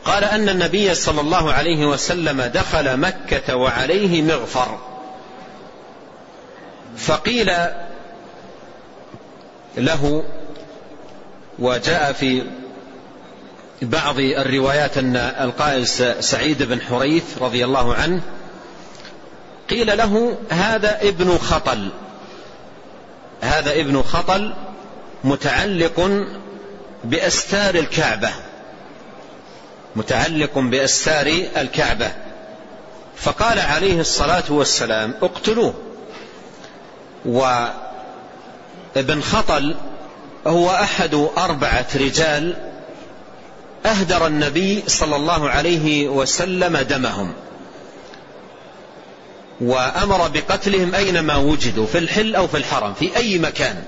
قال أن النبي صلى الله عليه وسلم دخل مكة وعليه مغفر، فقيل له، وجاء في بعض الروايات أن القائل سعيد بن حريث رضي الله عنه، قيل له هذا ابن خطل، هذا ابن خطل متعلق بأستار الكعبة، متعلق بأستار الكعبة. فقال عليه الصلاة والسلام اقتلوه. وابن خطل هو أحد 4 رجال أهدر النبي صلى الله عليه وسلم دمهم، وأمر بقتلهم أينما وجدوا، في الحل أو في الحرم، في أي مكان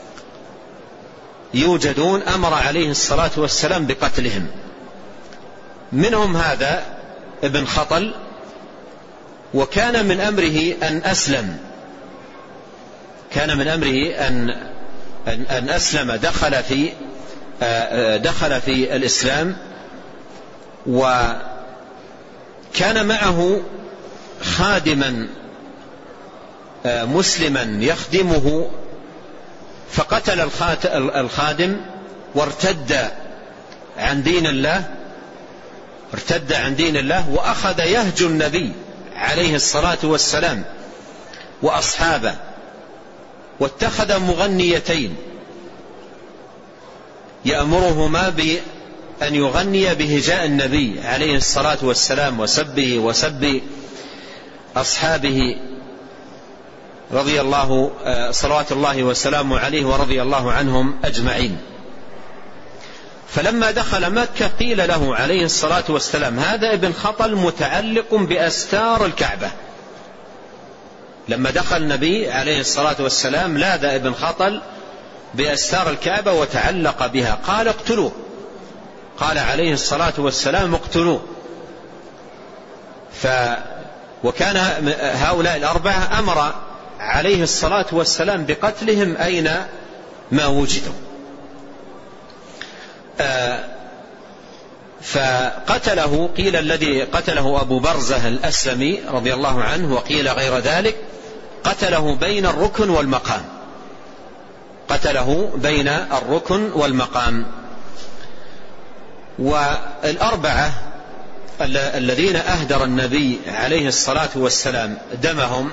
يوجدون أمر عليه الصلاة والسلام بقتلهم. منهم هذا ابن خطل، وكان من أمره أن أسلم، كان من أمره أن أسلم، دخل في الإسلام، وكان معه خادما مسلما يخدمه، فقتل الخادم وارتد عن دين الله، وأخذ يهجو النبي عليه الصلاة والسلام وأصحابه، واتخذ مغنيتين يأمرهما بأن يغني بهجاء النبي عليه الصلاة والسلام وسبه وسب أصحابه صلوات الله وسلامه عليه ورضي الله عنهم أجمعين. فلما دخل مكة قيل له عليه الصلاة والسلام هذا ابن خطل متعلق بأستار الكعبة. لما دخل النبي عليه الصلاة والسلام لاذ ابن خطل بأستار الكعبة وتعلق بها، قال اقتلوه، قال عليه الصلاة والسلام اقتلوه. وكان هؤلاء 4 أمر عليه الصلاة والسلام بقتلهم أينما وجدوا. فقتله، قيل الذي قتله أبو برزة الأسلمي رضي الله عنه، وقيل غير ذلك، قتله بين الركن والمقام، قتله بين الركن والمقام. وال4 الذين أهدر النبي عليه الصلاة والسلام دمهم،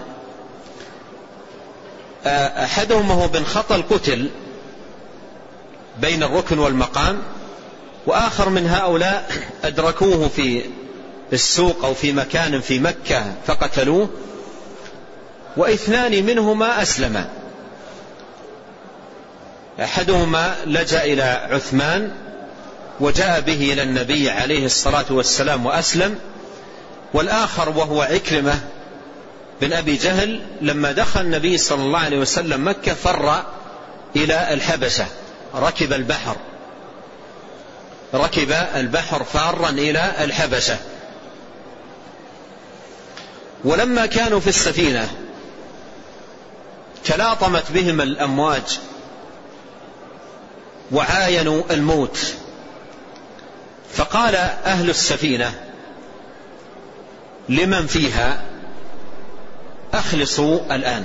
أحدهم هو بن خطل قتل بين الركن والمقام، وآخر من هؤلاء أدركوه في السوق أو في مكان في مكة فقتلوه، و2 منهما أسلما. أحدهما لجأ إلى عثمان وجاء به إلى النبي عليه الصلاة والسلام وأسلم، والآخر وهو عكرمة بن أبي جهل لما دخل النبي صلى الله عليه وسلم مكة فر إلى الحبشة، ركب البحر فارا إلى الحبشة. ولما كانوا في السفينة تلاطمت بهم الأمواج وعاينوا الموت، فقال أهل السفينة لمن فيها أخلصوا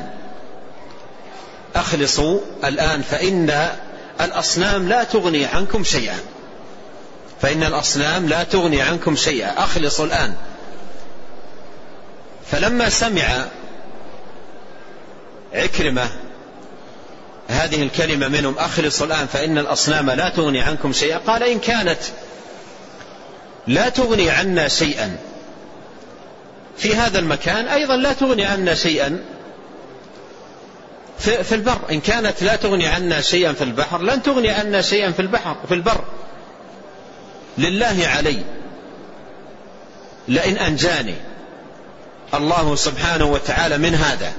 الآن فإن الأصنام لا تغني عنكم شيئا، أخلصوا الآن. فلما سمع عكرمة هذه الكلمة منهم أخلصوا الآن فإن الأصنام لا تغني عنكم شيئا، قال إن كانت لا تغني عنا شيئا في هذا المكان أيضا لا تغني عنا شيئا في البر. إن كانت لا تغني عنا شيئا في البحر لن تغني عنا شيئا في البر. لله علي لئن أنجاني الله سبحانه وتعالى من هذا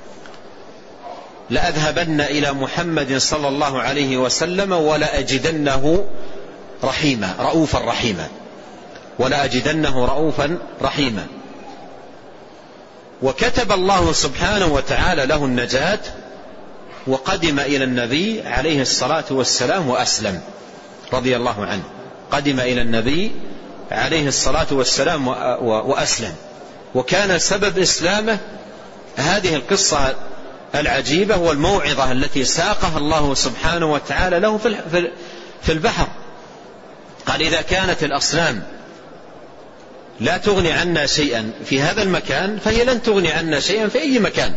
لأذهبن إلى محمد صلى الله عليه وسلم ولأجدنه رؤوفا رحيما. وكتب الله سبحانه وتعالى له النجاة، وقدم إلى النبي عليه الصلاة والسلام وأسلم رضي الله عنه. قدم إلى النبي عليه الصلاة والسلام وأسلم، وكان سبب إسلامه هذه القصة العجيبة والموعظة التي ساقها الله سبحانه وتعالى له في البحر. قال: إذا كانت الأصنام لا تغني عنا شيئا في هذا المكان فهي لن تغني عنا شيئا في أي مكان.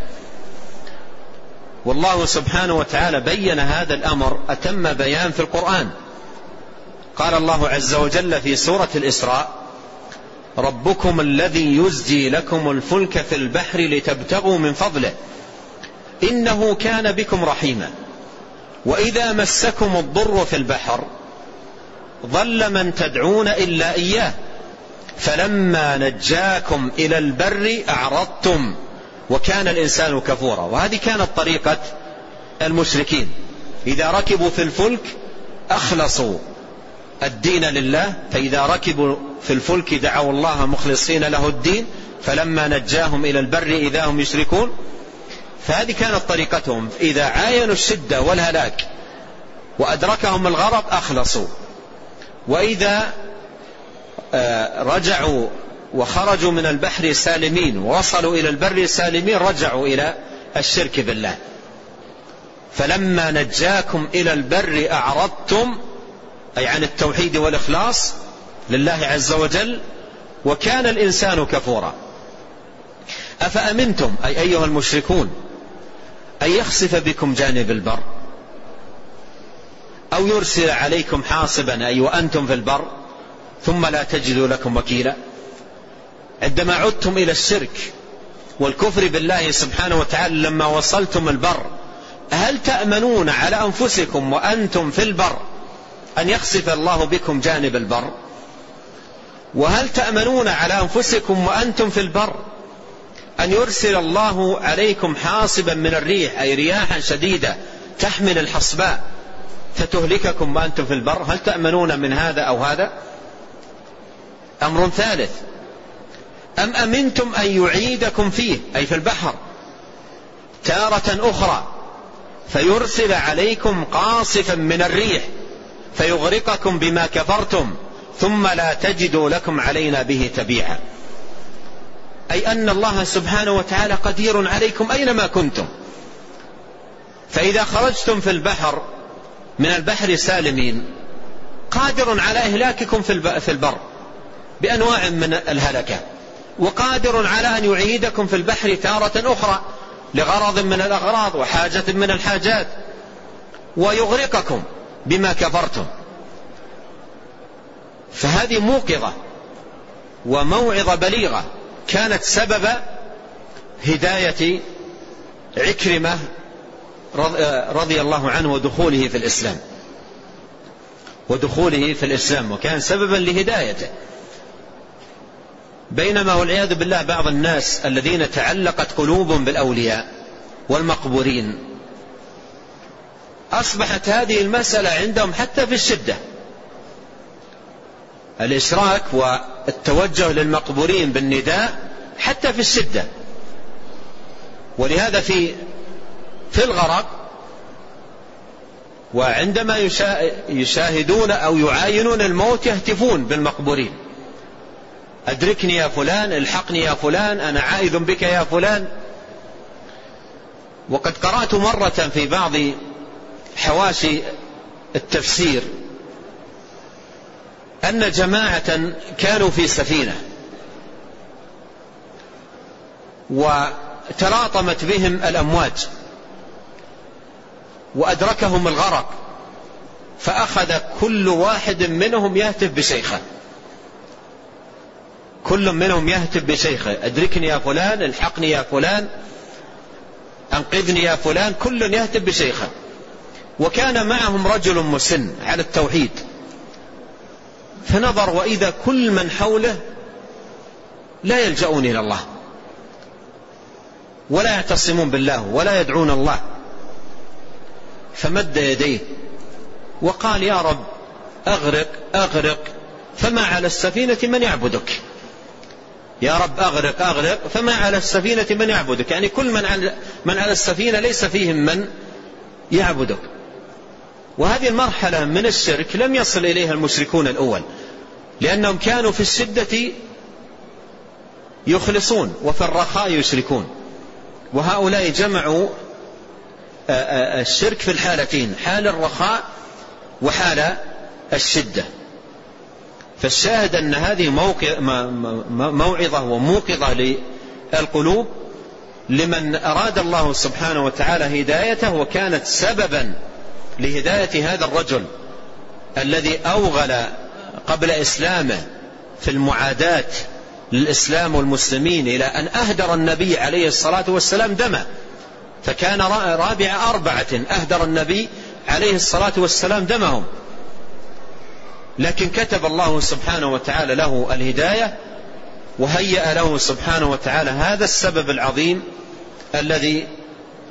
والله سبحانه وتعالى بين هذا الأمر أتم بيان في القرآن. قال الله عز وجل في سورة الإسراء: ربكم الذي يزجي لكم الفلك في البحر لتبتغوا من فضله إنه كان بكم رحيما وإذا مسكم الضر في البحر ضل من تدعون إلا إياه فلما نجاكم إلى البر أعرضتم وكان الإنسان كفورا. وهذه كانت طريقة المشركين، إذا ركبوا في الفلك أخلصوا الدين لله، فإذا ركبوا في الفلك دعوا الله مخلصين له الدين فلما نجاهم إلى البر إذا هم يشركون. فهذه كانت طريقتهم، إذا عاينوا الشدة والهلاك وأدركهم الغرق أخلصوا، وإذا رجعوا وخرجوا من البحر سالمين ووصلوا إلى البر سالمين رجعوا إلى الشرك بالله. فلما نجاكم إلى البر أعرضتم، أي عن التوحيد والإخلاص لله عز وجل، وكان الإنسان كفورا. أفأمنتم أي أيها المشركون أن يخسف بكم جانب البر أو يرسل عليكم حاصبا أي وأنتم في البر ثم لا تجدوا لكم وكيلا. عندما عدتم إلى الشرك والكفر بالله سبحانه وتعالى لما وصلتم البر، هل تأمنون على أنفسكم وأنتم في البر أن يخسف الله بكم جانب البر؟ وهل تأمنون على أنفسكم وأنتم في البر أن يرسل الله عليكم حاصبا من الريح أي رياحا شديدة تحمل الحصباء فتهلككم وأنتم في البر؟ هل تأمنون من هذا أو هذا؟ أمر ثالث: أم أمنتم أن يعيدكم فيه أي في البحر تارة أخرى فيرسل عليكم قاصفا من الريح فيغرقكم بما كفرتم ثم لا تجدوا لكم علينا به تبيعا. أي أن الله سبحانه وتعالى قدير عليكم أينما كنتم، فإذا خرجتم في البحر من البحر سالمين قادر على إهلاككم في البر بأنواع من الهلكة، وقادر على أن يعيدكم في البحر تارة أخرى لغرض من الأغراض وحاجة من الحاجات ويغرقكم بما كفرتم. فهذه موقظة وموعظة بليغة كانت سبب هداية عكرمة رضي الله عنه ودخوله في الإسلام وكان سببا لهدايته. بينما والعياذ بالله بعض الناس الذين تعلقت قلوبهم بالأولياء والمقبورين أصبحت هذه المسألة عندهم حتى في الشدة، الإشراك والتوجه للمقبورين بالنداء حتى في الشدة. ولهذا في الغرق وعندما يشاهدون أو يعاينون الموت يهتفون بالمقبورين: أدركني يا فلان، الحقني يا فلان، أنا عائذ بك يا فلان. وقد قرأت مرة في بعض حواشي التفسير أن جماعة كانوا في سفينة وتلاطمت بهم الأمواج وأدركهم الغرق، فأخذ كل واحد منهم يهتف بشيخه، كل منهم يهتف بشيخه: أدركني يا فلان، الحقني يا فلان، أنقذني يا فلان، كل يهتف بشيخه. وكان معهم رجل مسن على التوحيد، فنظر وإذا كل من حوله لا يلجؤون إلى الله ولا يعتصمون بالله ولا يدعون الله، فمد يديه وقال: يا رب أغرق أغرق فما على السفينة من يعبدك. يا رب أغرق أغرق فما على السفينة من يعبدك، يعني كل من على السفينة ليس فيهم من يعبدك. وهذه المرحلة من الشرك لم يصل إليها المشركون الأول، لأنهم كانوا في الشدة يخلصون وفي الرخاء يشركون، وهؤلاء جمعوا الشرك في الحالتين، حال الرخاء وحال الشدة. فالشاهد أن هذه موعظة وموقظة للقلوب لمن أراد الله سبحانه وتعالى هدايته، وكانت سببا لهداية هذا الرجل الذي أوغل قبل إسلامه في المعاداة للإسلام والمسلمين إلى أن أهدر النبي عليه الصلاة والسلام دمه، فكان رابع 4 أهدر النبي عليه الصلاة والسلام دمهم، لكن كتب الله سبحانه وتعالى له الهداية، وهيأ له سبحانه وتعالى هذا السبب العظيم الذي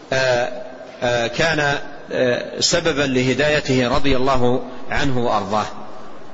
كان سببا لهدايته رضي الله عنه وأرضاه.